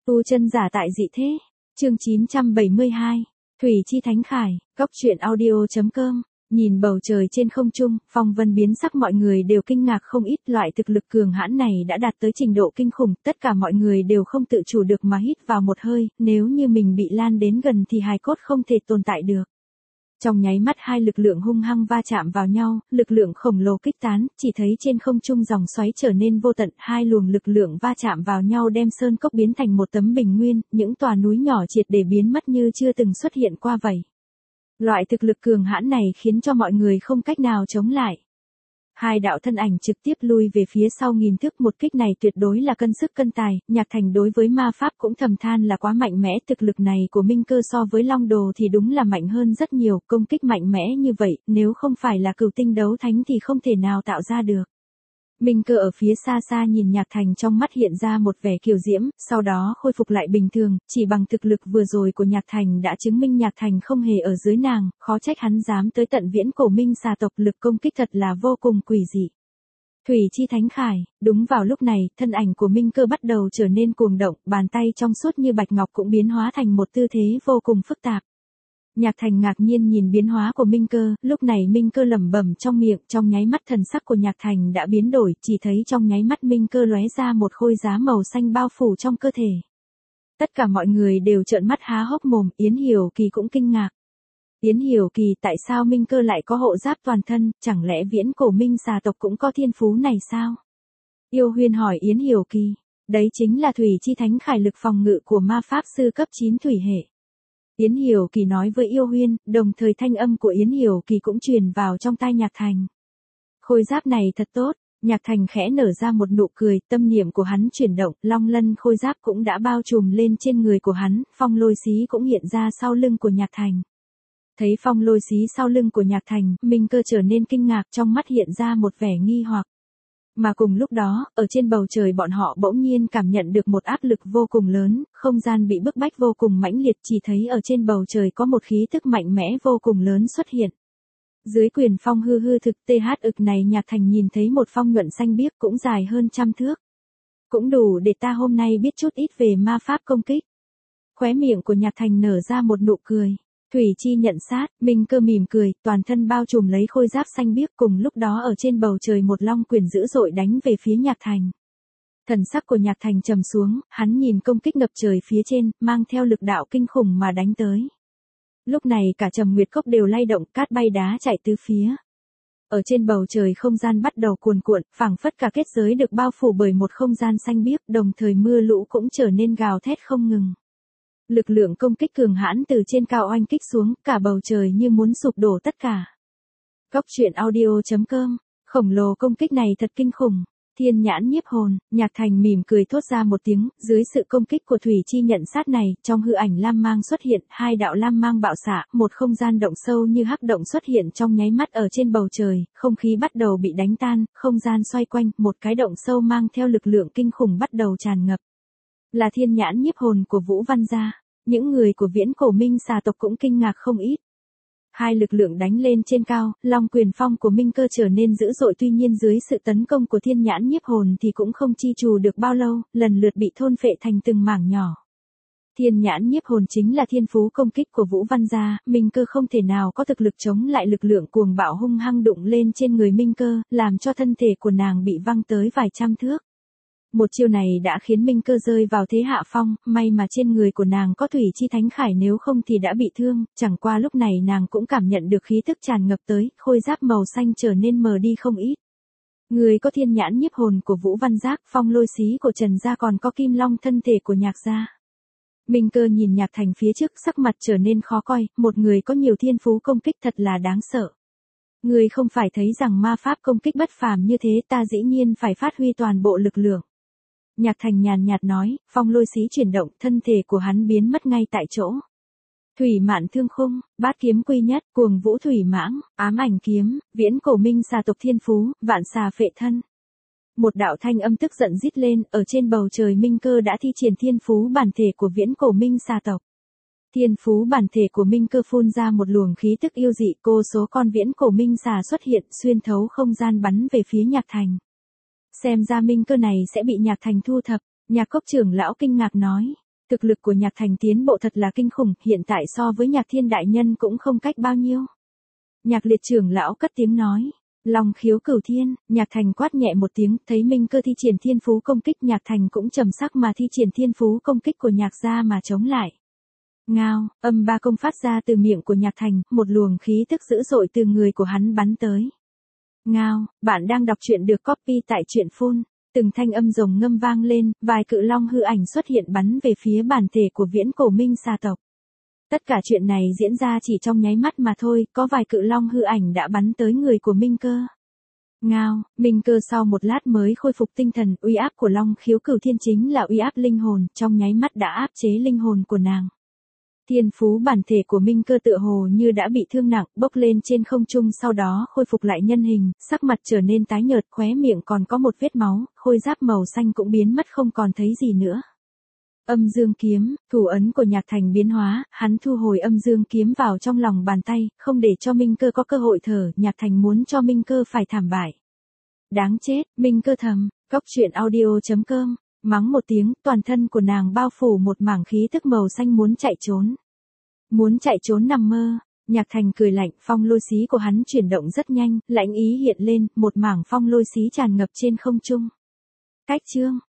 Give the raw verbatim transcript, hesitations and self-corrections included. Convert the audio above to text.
Tu chân giả tại dị thế. Chương chín trăm bảy mươi hai. Thủy Chi Thánh Khải, Góc truyện audio.com. Nhìn bầu trời trên không trung, phong vân biến sắc, mọi người đều kinh ngạc không ít. Loại thực lực cường hãn này đã đạt tới trình độ kinh khủng, tất cả mọi người đều không tự chủ được mà hít vào một hơi, nếu như mình bị lan đến gần thì hài cốt không thể tồn tại được. Trong nháy mắt hai lực lượng hung hăng va chạm vào nhau, lực lượng khổng lồ kích tán, chỉ thấy trên không trung dòng xoáy trở nên vô tận, hai luồng lực lượng va chạm vào nhau đem sơn cốc biến thành một tấm bình nguyên, những tòa núi nhỏ triệt để biến mất như chưa từng xuất hiện qua vậy. Loại thực lực cường hãn này khiến cho mọi người không cách nào chống lại. Hai đạo thân ảnh trực tiếp lui về phía sau nghìn thước, một kích này tuyệt đối là cân sức cân tài, Nhạc Thành đối với ma pháp cũng thầm than là quá mạnh mẽ, thực lực này của Minh Cơ so với Long Đồ thì đúng là mạnh hơn rất nhiều, công kích mạnh mẽ như vậy, nếu không phải là cửu tinh đấu thánh thì không thể nào tạo ra được. Minh Cơ ở phía xa xa nhìn Nhạc Thành, trong mắt hiện ra một vẻ kiều diễm, sau đó khôi phục lại bình thường, chỉ bằng thực lực vừa rồi của Nhạc Thành đã chứng minh Nhạc Thành không hề ở dưới nàng, khó trách hắn dám tới tận viễn cổ minh xà tộc, lực công kích thật là vô cùng quỷ dị. Thủy Chi Thánh Khải, đúng vào lúc này, thân ảnh của Minh Cơ bắt đầu trở nên cuồng động, bàn tay trong suốt như bạch ngọc cũng biến hóa thành một tư thế vô cùng phức tạp. Nhạc Thành ngạc nhiên nhìn biến hóa của Minh Cơ, lúc này Minh Cơ lẩm bẩm trong miệng, trong nháy mắt thần sắc của Nhạc Thành đã biến đổi, chỉ thấy trong nháy mắt Minh Cơ lóe ra một khôi giá màu xanh bao phủ trong cơ thể. Tất cả mọi người đều trợn mắt há hốc mồm, Yến Hiểu Kỳ cũng kinh ngạc. Yến Hiểu Kỳ, tại sao Minh Cơ lại có hộ giáp toàn thân, chẳng lẽ viễn cổ minh xà tộc cũng có thiên phú này sao? Yêu Huyên hỏi Yến Hiểu Kỳ, đấy chính là Thủy Chi Thánh Khải, lực phòng ngự của ma pháp sư cấp chín thủy hệ. Yến Hiểu Kỳ nói với Yêu Huyên, đồng thời thanh âm của Yến Hiểu Kỳ cũng truyền vào trong tai Nhạc Thành. Khôi giáp này thật tốt, Nhạc Thành khẽ nở ra một nụ cười, tâm niệm của hắn chuyển động, long lân khôi giáp cũng đã bao trùm lên trên người của hắn, phong lôi xí cũng hiện ra sau lưng của Nhạc Thành. Thấy phong lôi xí sau lưng của Nhạc Thành, Minh Cơ trở nên kinh ngạc, trong mắt hiện ra một vẻ nghi hoặc. Mà cùng lúc đó, ở trên bầu trời bọn họ bỗng nhiên cảm nhận được một áp lực vô cùng lớn, không gian bị bức bách vô cùng mãnh liệt, chỉ thấy ở trên bầu trời có một khí tức mạnh mẽ vô cùng lớn xuất hiện. Dưới quyền phong hư hư thực th ực này, Nhạc Thành nhìn thấy một phong nhuận xanh biếc cũng dài hơn trăm thước. Cũng đủ để ta hôm nay biết chút ít về ma pháp công kích. Khóe miệng của Nhạc Thành nở ra một nụ cười. Thủy Chi nhận sát, Minh Cơ mỉm cười, toàn thân bao trùm lấy khôi giáp xanh biếc, cùng lúc đó ở trên bầu trời một long quyền dữ dội đánh về phía Nhạc Thành. Thần sắc của Nhạc Thành trầm xuống, hắn nhìn công kích ngập trời phía trên, mang theo lực đạo kinh khủng mà đánh tới. Lúc này cả Trầm Nguyệt Cốc đều lay động, cát bay đá chạy tứ phía. Ở trên bầu trời không gian bắt đầu cuồn cuộn, phảng phất cả kết giới được bao phủ bởi một không gian xanh biếc, đồng thời mưa lũ cũng trở nên gào thét không ngừng. Lực lượng công kích cường hãn từ trên cao oanh kích xuống, cả bầu trời như muốn sụp đổ tất cả. Góc truyện audio.com, khổng lồ công kích này thật kinh khủng. Thiên nhãn nhiếp hồn, Nhạc Thành mỉm cười thốt ra một tiếng, dưới sự công kích của Thủy Chi nhận sát này, trong hư ảnh lam mang xuất hiện, hai đạo lam mang bạo xạ, một không gian động sâu như hắc động xuất hiện trong nháy mắt ở trên bầu trời, không khí bắt đầu bị đánh tan, không gian xoay quanh, một cái động sâu mang theo lực lượng kinh khủng bắt đầu tràn ngập. Là thiên nhãn nhiếp hồn của Vũ Văn gia, những người của viễn cổ minh xà tộc cũng kinh ngạc không ít. Hai lực lượng đánh lên trên cao, long quyền phong của Minh Cơ trở nên dữ dội, tuy nhiên dưới sự tấn công của thiên nhãn nhiếp hồn thì cũng không chi trù được bao lâu, lần lượt bị thôn phệ thành từng mảng nhỏ. Thiên nhãn nhiếp hồn chính là thiên phú công kích của Vũ Văn gia, Minh Cơ không thể nào có thực lực chống lại lực lượng cuồng bạo hung hăng đụng lên trên người Minh Cơ, làm cho thân thể của nàng bị văng tới vài trăm thước. Một chiêu này đã khiến Minh Cơ rơi vào thế hạ phong, may mà trên người của nàng có Thủy Chi Thánh Khải, nếu không thì đã bị thương, chẳng qua lúc này nàng cũng cảm nhận được khí tức tràn ngập tới, khôi giáp màu xanh trở nên mờ đi không ít. Người có thiên nhãn nhiếp hồn của Vũ Văn Giác, phong lôi xí của Trần gia, còn có kim long thân thể của Nhạc gia. Minh Cơ nhìn Nhạc Thành phía trước, sắc mặt trở nên khó coi, một người có nhiều thiên phú công kích thật là đáng sợ. Người không phải thấy rằng ma pháp công kích bất phàm như thế, ta dĩ nhiên phải phát huy toàn bộ lực lượng. Nhạc Thành nhàn nhạt nói, phong lôi xí chuyển động, thân thể của hắn biến mất ngay tại chỗ. Thủy mạn thương khung, bát kiếm quy nhất, cuồng vũ thủy mãng, ám ảnh kiếm, viễn cổ minh xà tộc thiên phú, vạn xà phệ thân. Một đạo thanh âm tức giận rít lên, ở trên bầu trời Minh Cơ đã thi triển thiên phú bản thể của viễn cổ minh xà tộc. Thiên phú bản thể của Minh Cơ phun ra một luồng khí tức yêu dị, cô số con viễn cổ minh xà xuất hiện, xuyên thấu không gian bắn về phía Nhạc Thành. Xem ra Minh Cơ này sẽ bị Nhạc Thành thu thập, Nhạc Cốc trưởng lão kinh ngạc nói. Thực lực của Nhạc Thành tiến bộ thật là kinh khủng, hiện tại so với Nhạc Thiên đại nhân cũng không cách bao nhiêu. Nhạc Liệt trưởng lão cất tiếng nói. Long khiếu cửu thiên, Nhạc Thành quát nhẹ một tiếng, thấy Minh Cơ thi triển thiên phú công kích, Nhạc Thành cũng trầm sắc mà thi triển thiên phú công kích của Nhạc gia mà chống lại. Ngao, âm ba công phát ra từ miệng của Nhạc Thành, một luồng khí tức dữ dội từ người của hắn bắn tới. Ngao, bạn đang đọc truyện được copy tại truyện phun. Từng thanh âm rồng ngâm vang lên, vài cự long hư ảnh xuất hiện bắn về phía bản thể của viễn cổ minh xà tộc. Tất cả chuyện này diễn ra chỉ trong nháy mắt mà thôi, có vài cự long hư ảnh đã bắn tới người của Minh Cơ. Ngao, Minh Cơ sau một lát mới khôi phục tinh thần, uy áp của Long khiếu cửu thiên chính là uy áp linh hồn, trong nháy mắt đã áp chế linh hồn của nàng. Thiên phú bản thể của Minh Cơ tựa hồ như đã bị thương nặng, bốc lên trên không trung sau đó khôi phục lại nhân hình, sắc mặt trở nên tái nhợt, khóe miệng còn có một vết máu, khôi giáp màu xanh cũng biến mất không còn thấy gì nữa. Âm dương kiếm, thủ ấn của Nhạc Thành biến hóa, hắn thu hồi âm dương kiếm vào trong lòng bàn tay, không để cho Minh Cơ có cơ hội thở, Nhạc Thành muốn cho Minh Cơ phải thảm bại. Đáng chết, Minh Cơ thầm, cóc truyện audio chấm com, mắng một tiếng, toàn thân của nàng bao phủ một mảng khí tức màu xanh muốn chạy trốn. Muốn chạy trốn nằm mơ, Nhạc Thành cười lạnh, phong lôi xí của hắn chuyển động rất nhanh, lãnh ý hiện lên, một mảng phong lôi xí tràn ngập trên không trung. Cách chương